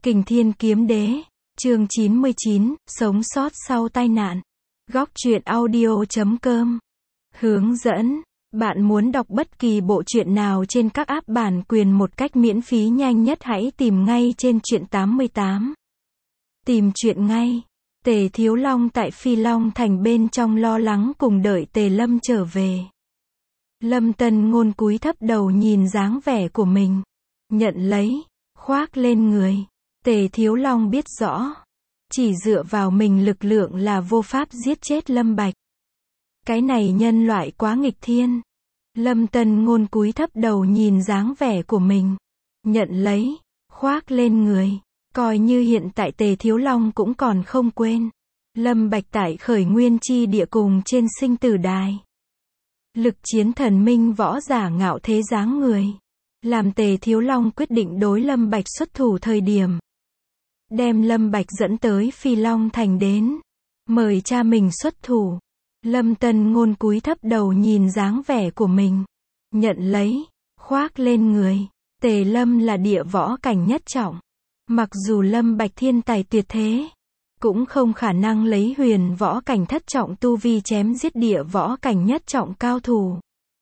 Kình Thiên Kiếm Đế, chương 99, sống sót sau tai nạn. Góc truyện audio.com. Hướng dẫn. Bạn muốn đọc bất kỳ bộ truyện nào trên các app bản quyền một cách miễn phí nhanh nhất hãy tìm ngay trên truyện 88. Tìm truyện ngay. Tề Thiếu Long tại Phi Long Thành bên trong lo lắng cùng đợi Tề Lâm trở về. Lâm Tân Ngôn cúi thấp đầu nhìn dáng vẻ của mình. Nhận lấy, khoác lên người. Tề Thiếu Long biết rõ. Chỉ dựa vào mình lực lượng là vô pháp giết chết Lâm Bạch. Cái này nhân loại quá nghịch thiên. Lâm Tân Ngôn cúi thấp đầu nhìn dáng vẻ của mình. Nhận lấy, khoác lên người. Coi như hiện tại Tề Thiếu Long cũng còn không quên. Lâm Bạch tại Khởi Nguyên Chi Địa cùng trên sinh tử đài. Lực chiến thần minh võ giả ngạo thế dáng người. Làm Tề Thiếu Long quyết định đối Lâm Bạch xuất thủ thời điểm. Đem Lâm Bạch dẫn tới Phi Long Thành đến. Mời cha mình xuất thủ. Lâm Tân Ngôn cúi thấp đầu nhìn dáng vẻ của mình. Nhận lấy, khoác lên người. Tề Lâm là địa võ cảnh nhất trọng. Mặc dù Lâm Bạch thiên tài tuyệt thế, cũng không khả năng lấy huyền võ cảnh thất trọng tu vi chém giết địa võ cảnh nhất trọng cao thủ.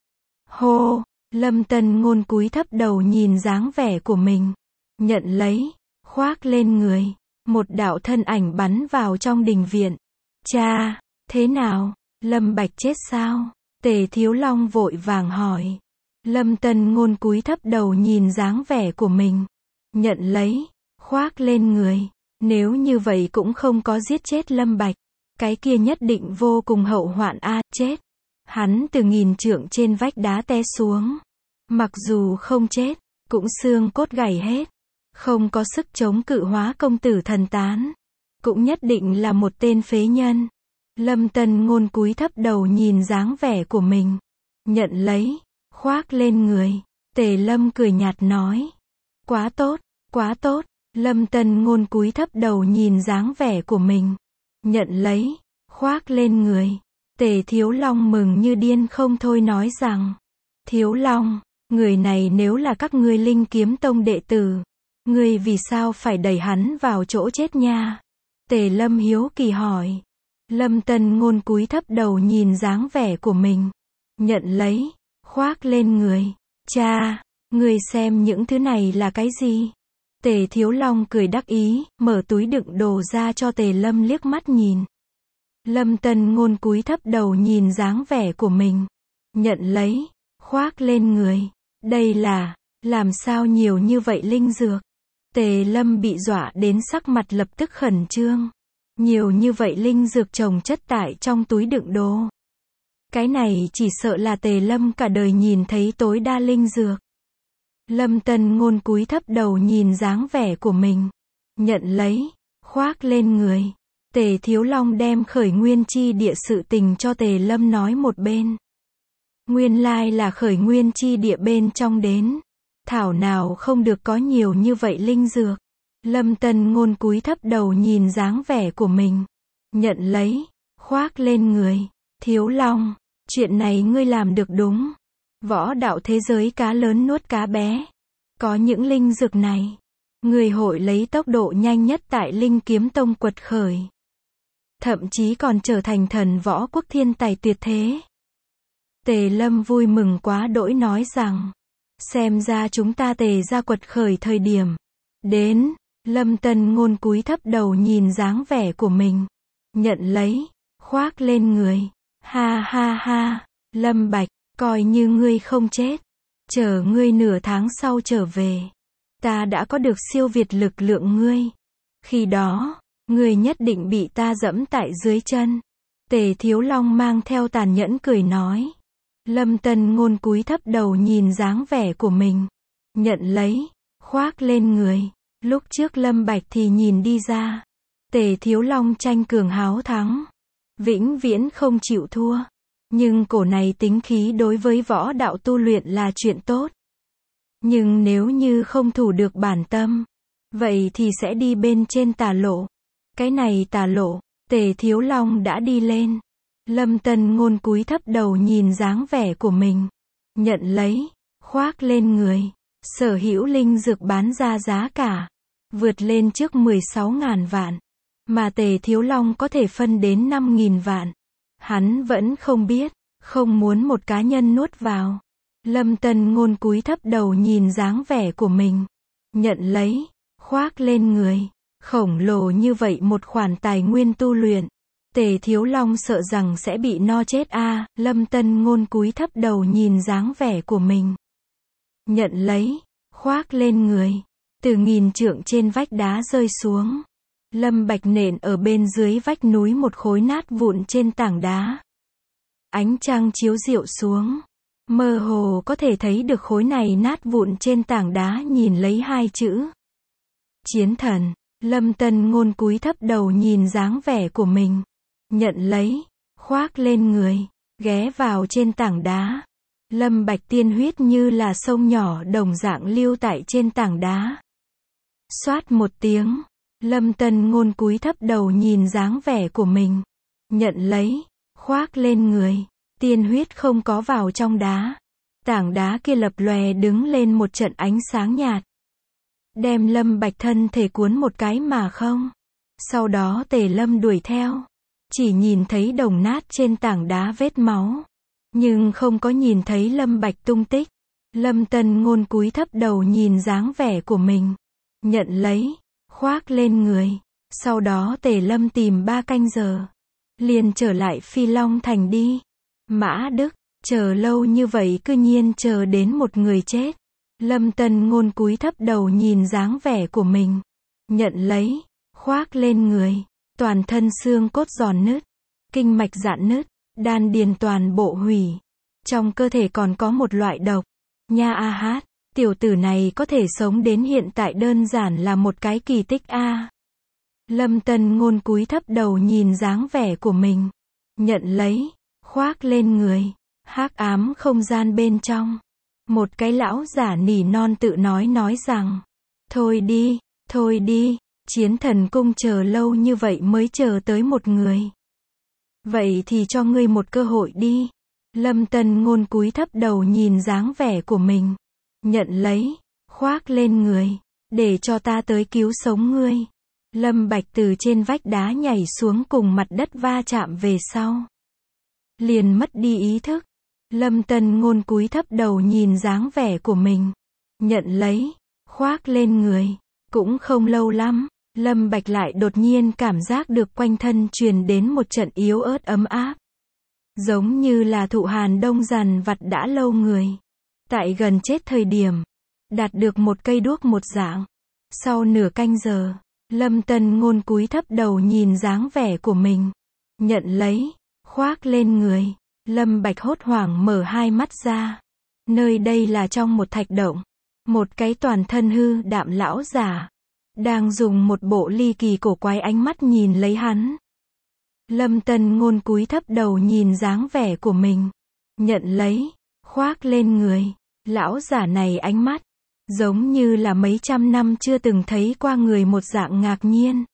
Hô, Lâm Tân Ngôn cúi thấp đầu nhìn dáng vẻ của mình. Nhận lấy, khoác lên người. Một đạo thân ảnh bắn vào trong đình viện. Cha, thế nào? Lâm Bạch chết sao? Tề Thiếu Long vội vàng hỏi. Lâm Tân Ngôn cúi thấp đầu nhìn dáng vẻ của mình. Nhận lấy, khoác lên người. Nếu như vậy cũng không có giết chết Lâm Bạch. Cái kia nhất định vô cùng hậu hoạn chết. Hắn từ nghìn trượng trên vách đá té xuống. Mặc dù không chết, cũng xương cốt gãy hết. Không có sức chống cự Hóa công tử thần tán. Cũng nhất định là một tên phế nhân. Lâm Tân Ngôn cúi thấp đầu nhìn dáng vẻ của mình. Nhận lấy, khoác lên người. Tề Lâm cười nhạt nói. Quá tốt, quá tốt. Lâm Tân Ngôn cúi thấp đầu nhìn dáng vẻ của mình. Nhận lấy, khoác lên người. Tề Thiếu Long mừng như điên không thôi nói rằng. Thiếu Long, người này nếu là các ngươi Linh Kiếm Tông đệ tử, ngươi vì sao phải đẩy hắn vào chỗ chết nha? Tề Lâm hiếu kỳ hỏi. Lâm Tân Ngôn cúi thấp đầu nhìn dáng vẻ của mình. Nhận lấy, khoác lên người. Cha, ngươi xem những thứ này là cái gì? Tề Thiếu Long cười đắc ý, mở túi đựng đồ ra cho Tề Lâm liếc mắt nhìn. Lâm Tân Ngôn cúi thấp đầu nhìn dáng vẻ của mình. Nhận lấy, khoác lên người. Đây là, làm sao nhiều như vậy linh dược? Tề Lâm bị dọa đến sắc mặt lập tức khẩn trương. Nhiều như vậy linh dược chồng chất tại trong túi đựng đồ. Cái này chỉ sợ là Tề Lâm cả đời nhìn thấy tối đa linh dược. Lâm Tân Ngôn cúi thấp đầu nhìn dáng vẻ của mình. Nhận lấy, khoác lên người. Tề Thiếu Long đem Khởi Nguyên Chi Địa sự tình cho Tề Lâm nói một bên. Nguyên lai là Khởi Nguyên Chi Địa bên trong đến. Thảo nào không được có nhiều như vậy linh dược. Lâm Tân Ngôn cúi thấp đầu nhìn dáng vẻ của mình. Nhận lấy, khoác lên người. Thiếu Long, chuyện này ngươi làm được đúng. Võ đạo thế giới cá lớn nuốt cá bé. Có những linh dược này, ngươi hội lấy tốc độ nhanh nhất tại Linh Kiếm Tông quật khởi. Thậm chí còn trở thành thần võ quốc thiên tài tuyệt thế. Tề Lâm vui mừng quá đỗi nói rằng. Xem ra chúng ta Tề ra quật khởi thời điểm. Đến, Lâm Tân Ngôn cúi thấp đầu nhìn dáng vẻ của mình. Nhận lấy, khoác lên người. Ha ha ha, Lâm Bạch, coi như ngươi không chết. Chờ ngươi nửa tháng sau trở về. Ta đã có được siêu việt lực lượng ngươi. Khi đó, ngươi nhất định bị ta dẫm tại dưới chân. Tề Thiếu Long mang theo tàn nhẫn cười nói. Lâm Tân Ngôn cúi thấp đầu nhìn dáng vẻ của mình. Nhận lấy, khoác lên người. Lúc trước Lâm Bạch thì nhìn đi ra. Tề Thiếu Long tranh cường háo thắng. Vĩnh viễn không chịu thua. Nhưng cổ này tính khí đối với võ đạo tu luyện là chuyện tốt. Nhưng nếu như không thủ được bản tâm, vậy thì sẽ đi bên trên tà lộ. Cái này tà lộ, Tề Thiếu Long đã đi lên. Lâm Tân Ngôn cúi thấp đầu nhìn dáng vẻ của mình. Nhận lấy, khoác lên người. Sở hữu linh dược bán ra giá cả. vượt lên trước 16.000 vạn. Mà Tề Thiếu Long có thể phân đến 5.000 vạn. Hắn vẫn không biết, không muốn một cá nhân nuốt vào. Lâm Tân Ngôn cúi thấp đầu nhìn dáng vẻ của mình. Nhận lấy, khoác lên người. Khổng lồ như vậy một khoản tài nguyên tu luyện. Tề Thiếu Long sợ rằng sẽ bị no chết a. Lâm Tân Ngôn cúi thấp đầu nhìn dáng vẻ của mình. Nhận lấy, khoác lên người. Từ 1000 trượng trên vách đá rơi xuống. Lâm Bạch nện ở bên dưới vách núi một khối nát vụn trên tảng đá. Ánh trăng chiếu rọi xuống. Mơ hồ có thể thấy được khối này nát vụn trên tảng đá nhìn lấy hai chữ. Chiến thần. Lâm Tân Ngôn cúi thấp đầu nhìn dáng vẻ của mình. Nhận lấy, khoác lên người, ghé vào trên tảng đá. Lâm Bạch tiên huyết như là sông nhỏ đồng dạng lưu tại trên tảng đá. Xoát một tiếng, Lâm Tân Ngôn cúi thấp đầu nhìn dáng vẻ của mình. Nhận lấy, khoác lên người, tiên huyết không có vào trong đá. Tảng đá kia lập lòe đứng lên một trận ánh sáng nhạt. Đem Lâm Bạch thân thể cuốn một cái mà không. Sau đó Tề Lâm đuổi theo. Chỉ nhìn thấy đồng nát trên tảng đá vết máu. Nhưng không có nhìn thấy Lâm Bạch tung tích. Lâm Tân Ngôn cúi thấp đầu nhìn dáng vẻ của mình. Nhận lấy, khoác lên người. Sau đó Tề Lâm tìm 3 canh giờ. Liền trở lại Phi Long Thành đi. Mã Đức, chờ lâu như vậy cư nhiên chờ đến một người chết. Lâm Tân Ngôn cúi thấp đầu nhìn dáng vẻ của mình. Nhận lấy, khoác lên người. Toàn thân xương cốt giòn nứt. Kinh mạch rạn nứt. Đan điền toàn bộ hủy. Trong cơ thể còn có một loại độc. Nha a hát, tiểu tử này có thể sống đến hiện tại đơn giản là một cái kỳ tích a. Lâm Tân Ngôn cúi thấp đầu nhìn dáng vẻ của mình. Nhận lấy, khoác lên người. Hắc ám không gian bên trong. Một cái lão giả nỉ non tự nói rằng. Thôi đi, chiến thần cung chờ lâu như vậy mới chờ tới một người. Vậy thì cho ngươi một cơ hội đi. Lâm Tân Ngôn cúi thấp đầu nhìn dáng vẻ của mình. Nhận lấy, khoác lên người. Để cho ta tới cứu sống ngươi. Lâm Bạch từ trên vách đá nhảy xuống cùng mặt đất va chạm về sau. Liền mất đi ý thức. Lâm Tân Ngôn cúi thấp đầu nhìn dáng vẻ của mình. Nhận lấy, khoác lên người. Cũng không lâu lắm, Lâm Bạch lại đột nhiên cảm giác được quanh thân truyền đến một trận yếu ớt ấm áp. Giống như là thụ hàn đông dằn vặt đã lâu người. Tại gần chết thời điểm, đạt được một cây đuốc một dạng. Sau nửa canh giờ, Lâm Tân Ngôn cúi thấp đầu nhìn dáng vẻ của mình. Nhận lấy, khoác lên người. Lâm Bạch hốt hoảng mở hai mắt ra. Nơi đây là trong một thạch động. Một cái toàn thân hư đạm lão giả. Đang dùng một bộ ly kỳ cổ quái ánh mắt nhìn lấy hắn. Lâm Tân Ngôn cúi thấp đầu nhìn dáng vẻ của mình. Nhận lấy, khoác lên người. Lão giả này ánh mắt. Giống như là mấy trăm năm chưa từng thấy qua người một dạng ngạc nhiên.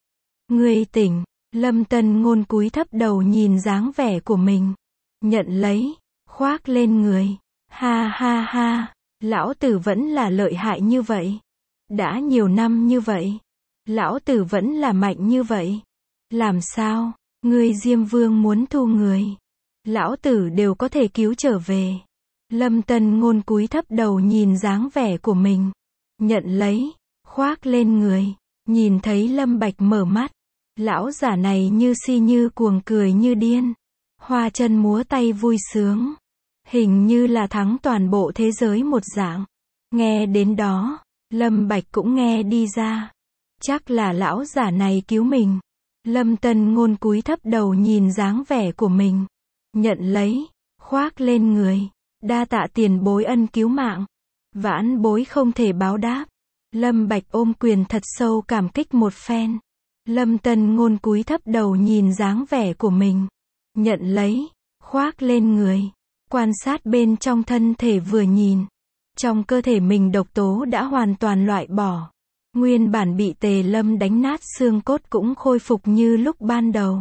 Ngươi tỉnh. Lâm Tân Ngôn cúi thấp đầu nhìn dáng vẻ của mình. Nhận lấy, khoác lên người. Ha ha ha, lão tử vẫn là lợi hại như vậy. Đã nhiều năm như vậy, lão tử vẫn là mạnh như vậy. Làm sao, ngươi Diêm Vương muốn thu người, lão tử đều có thể cứu trở về. Lâm Tân Ngôn cúi thấp đầu nhìn dáng vẻ của mình. Nhận lấy, khoác lên người. Nhìn thấy Lâm Bạch mở mắt. Lão giả này như si như cuồng cười như điên. Hoa chân múa tay vui sướng. Hình như là thắng toàn bộ thế giới một dạng. Nghe đến đó, Lâm Bạch cũng nghe đi ra. Chắc là lão giả này cứu mình. Lâm Tân Ngôn cúi thấp đầu nhìn dáng vẻ của mình. Nhận lấy, khoác lên người. Đa tạ tiền bối ân cứu mạng. Vãn bối không thể báo đáp. Lâm Bạch ôm quyền thật sâu cảm kích một phen. Lâm Tân Ngôn cúi thấp đầu nhìn dáng vẻ của mình. Nhận lấy, khoác lên người. Quan sát bên trong thân thể vừa nhìn. Trong cơ thể mình độc tố đã hoàn toàn loại bỏ. Nguyên bản bị Tề Lâm đánh nát xương cốt cũng khôi phục như lúc ban đầu.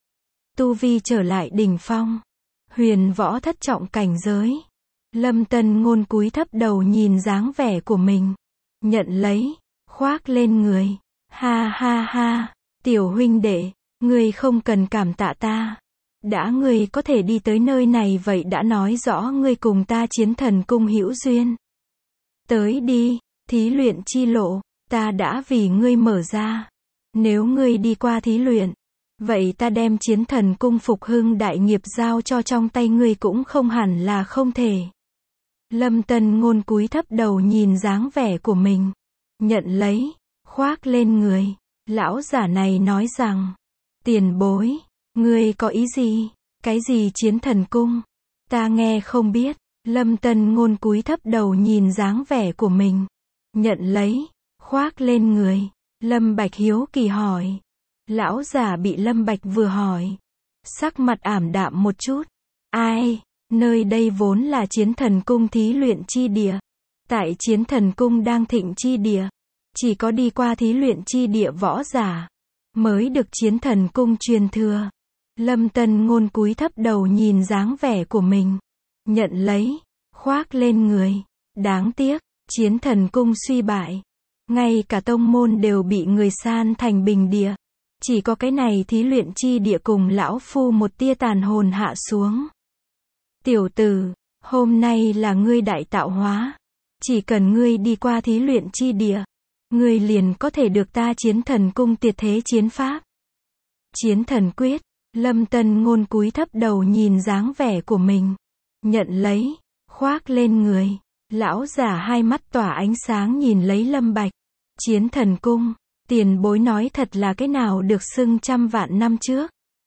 Tu vi trở lại đỉnh phong. Huyền võ thất trọng cảnh giới. Lâm Tân Ngôn cúi thấp đầu nhìn dáng vẻ của mình. Nhận lấy, khoác lên người. Ha ha ha, tiểu huynh đệ, ngươi không cần cảm tạ ta. Đã ngươi có thể đi tới nơi này vậy đã nói rõ ngươi cùng ta Chiến Thần Cung hữu duyên. Tới đi, thí luyện chi lộ, ta đã vì ngươi mở ra. Nếu ngươi đi qua thí luyện, vậy ta đem Chiến Thần Cung phục hưng đại nghiệp giao cho trong tay ngươi cũng không hẳn là không thể. Lâm Tân Ngôn cúi thấp đầu nhìn dáng vẻ của mình. Nhận lấy, khoác lên người. Lão giả này nói rằng, tiền bối, ngươi có ý gì? Cái gì Chiến Thần Cung? Ta nghe không biết. Lâm Tân Ngôn cúi thấp đầu nhìn dáng vẻ của mình. Nhận lấy, khoác lên người. Lâm Bạch hiếu kỳ hỏi. Lão giả bị Lâm Bạch vừa hỏi, sắc mặt ảm đạm một chút. Ai, nơi đây vốn là Chiến Thần Cung thí luyện chi địa. Tại Chiến Thần Cung đang thịnh chi địa, chỉ có đi qua thí luyện chi địa võ giả mới được Chiến Thần Cung truyền thừa. Lâm Tân Ngôn cúi thấp đầu nhìn dáng vẻ của mình. Nhận lấy, khoác lên người. Đáng tiếc, Chiến Thần Cung suy bại. Ngay cả tông môn đều bị người san thành bình địa. Chỉ có cái này thí luyện chi địa cùng lão phu một tia tàn hồn hạ xuống. Tiểu tử, hôm nay là ngươi đại tạo hóa. Chỉ cần ngươi đi qua thí luyện chi địa, ngươi liền có thể được ta Chiến Thần Cung tiệt thế chiến pháp. Chiến Thần Quyết. Lâm Tân Ngôn cúi thấp đầu nhìn dáng vẻ của mình. Nhận lấy, khoác lên người. Lão giả hai mắt tỏa ánh sáng nhìn lấy Lâm Bạch. Chiến Thần Cung, tiền bối nói thật là cái nào được xưng trăm vạn năm trước.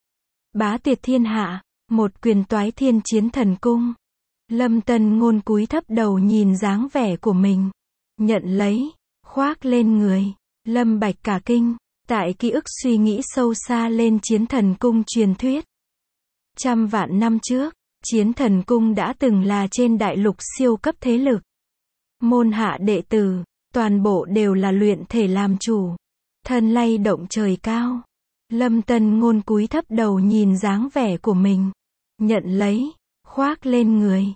Bá tuyệt thiên hạ, một quyền toái thiên Chiến Thần Cung. Lâm Tân Ngôn cúi thấp đầu nhìn dáng vẻ của mình. Nhận lấy, khoác lên người. Lâm Bạch cả kinh, tại ký ức suy nghĩ sâu xa lên Chiến Thần Cung truyền thuyết. Trăm vạn năm trước, Chiến Thần Cung đã từng là trên đại lục siêu cấp thế lực. Môn hạ đệ tử, toàn bộ đều là luyện thể làm chủ. Thân lay động trời cao. Lâm Tân Ngôn cúi thấp đầu nhìn dáng vẻ của mình. Nhận lấy, khoác lên người.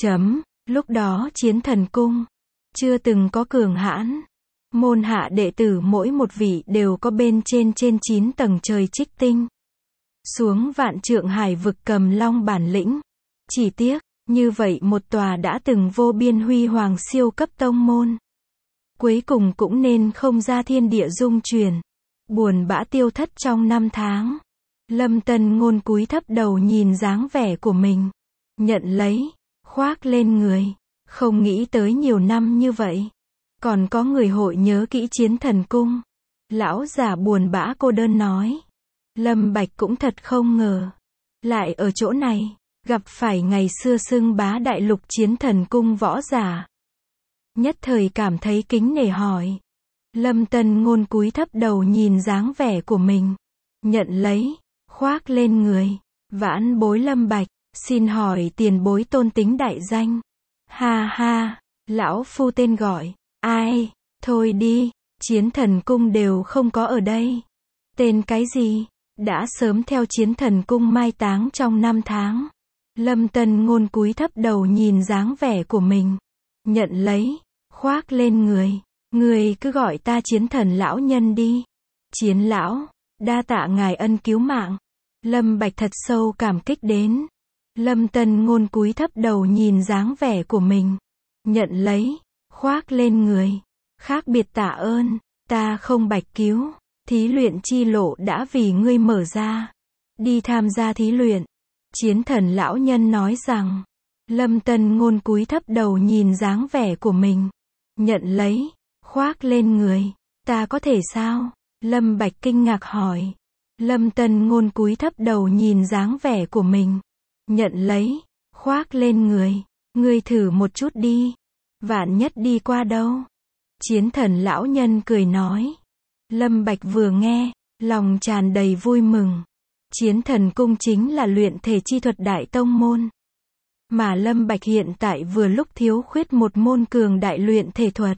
Lúc đó Chiến Thần Cung chưa từng có cường hãn. Môn hạ đệ tử mỗi một vị đều có bên trên 9 tầng trời trích tinh. Xuống vạn trượng hải vực cầm long bản lĩnh. Chỉ tiếc, như vậy một tòa đã từng vô biên huy hoàng siêu cấp tông môn. Cuối cùng cũng nên không ra thiên địa dung chuyển. Buồn bã tiêu thất trong năm tháng. Lâm Tân Ngôn cúi thấp đầu nhìn dáng vẻ của mình. Nhận lấy, khoác lên người. Không nghĩ tới nhiều năm như vậy. Còn có người hội nhớ kỹ Chiến Thần Cung. Lão giả buồn bã cô đơn nói. Lâm Bạch cũng thật không ngờ. Lại ở chỗ này, gặp phải ngày xưa xưng bá đại lục Chiến Thần Cung võ giả. Nhất thời cảm thấy kính nể hỏi. Lâm Tân Ngôn cúi thấp đầu nhìn dáng vẻ của mình. Nhận lấy, khoác lên người. Vãn bối Lâm Bạch, xin hỏi tiền bối tôn tính đại danh. Ha ha, lão phu tên gọi. Ai, thôi đi, Chiến Thần Cung đều không có ở đây. Tên cái gì? Đã sớm theo Chiến Thần Cung mai táng trong năm tháng. Lâm Tân Ngôn cúi thấp đầu nhìn dáng vẻ của mình. Nhận lấy, khoác lên người. Người cứ gọi ta Chiến Thần lão nhân đi. Chiến lão, đa tạ ngài ân cứu mạng. Lâm Bạch thật sâu cảm kích đến. Lâm Tân Ngôn cúi thấp đầu nhìn dáng vẻ của mình. Nhận lấy, khoác lên người. Khác biệt tạ ơn, ta không Bạch cứu. Thí luyện chi lộ đã vì ngươi mở ra. Đi tham gia thí luyện. Chiến Thần lão nhân nói rằng. Lâm Tân Ngôn cúi thấp đầu nhìn dáng vẻ của mình. Nhận lấy, khoác lên người. Ta có thể sao? Lâm Bạch kinh ngạc hỏi. Lâm Tân Ngôn cúi thấp đầu nhìn dáng vẻ của mình. Nhận lấy, khoác lên người. Ngươi thử một chút đi. Vạn nhất đi qua đâu? Chiến Thần lão nhân cười nói. Lâm Bạch vừa nghe, lòng tràn đầy vui mừng. Chiến Thần Cung chính là luyện thể chi thuật đại tông môn. Mà Lâm Bạch hiện tại vừa lúc thiếu khuyết một môn cường đại luyện thể thuật.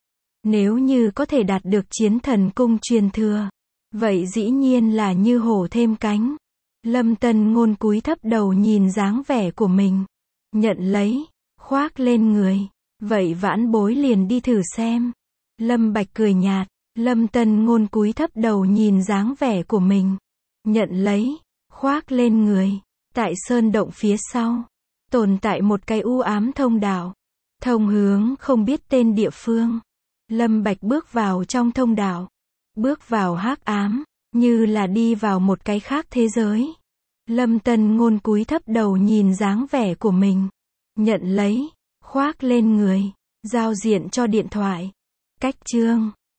Nếu như có thể đạt được Chiến Thần Cung truyền thừa, vậy dĩ nhiên là như hổ thêm cánh. Lâm Tân Ngôn cúi thấp đầu nhìn dáng vẻ của mình. Nhận lấy, khoác lên người. Vậy vãn bối liền đi thử xem. Lâm Bạch cười nhạt. Lâm Tân Ngôn cúi thấp đầu nhìn dáng vẻ của mình. Nhận lấy, khoác lên người. Tại sơn động phía sau, tồn tại một cái u ám thông đạo. Thông hướng không biết tên địa phương. Lâm Bạch bước vào trong thông đạo. Bước vào hắc ám, như là đi vào một cái khác thế giới. Lâm Tân Ngôn cúi thấp đầu nhìn dáng vẻ của mình. Nhận lấy, khoác lên người, giao diện cho điện thoại. Cách chương